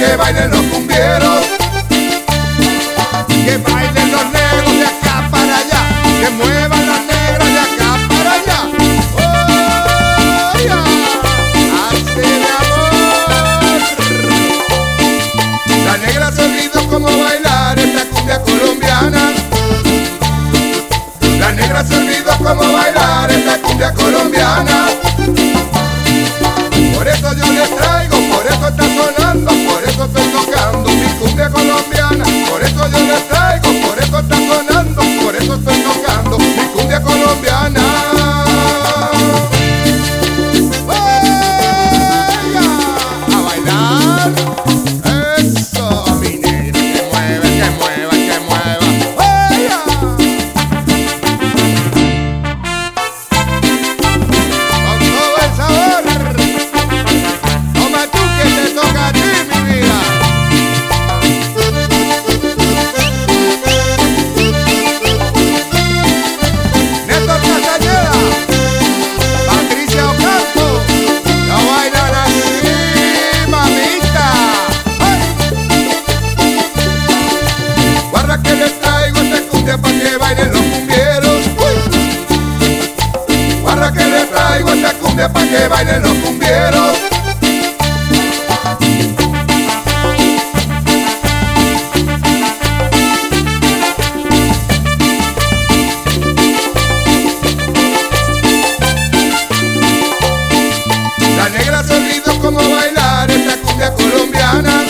que bailen los cumbieros. Que bailen los negros de acá para allá, que muevan las negras de acá para allá. ¡Oh, yeah! ¡Así de amor! Las negras se olvidan cómo bailar esta cumbia colombiana. Las negras se olvidan cómo bailar esta cumbia colombiana. Por eso yo les traigo, por eso está sonando, por eso estoy tocando mi cumbia colombiana. Por eso yo les traigo, por eso está sonando, por eso estoy tocando mi cumbia colombiana. ¡Oiga! A bailar. Eso, mi negra, que mueva, que mueva, que mueva. ¡Oiga! Con todo el sabor. Toma tú que te toca a ti, mi vida. Néstor Castañeda, Patricia Ocampo, la bailan así, mamita. ¡Ay! Guarda que les traigo esta cumbia pa' que bailen los cumbieros. ¡Uy! Guarda que les traigo esta cumbia pa' que bailen los cumbieros. Las negras se olvidan cómo bailar esta cumbia colombiana.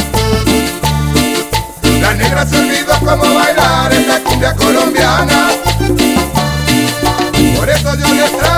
Las negras se olvidan cómo bailar esta cumbia colombiana. Por eso yo les traigo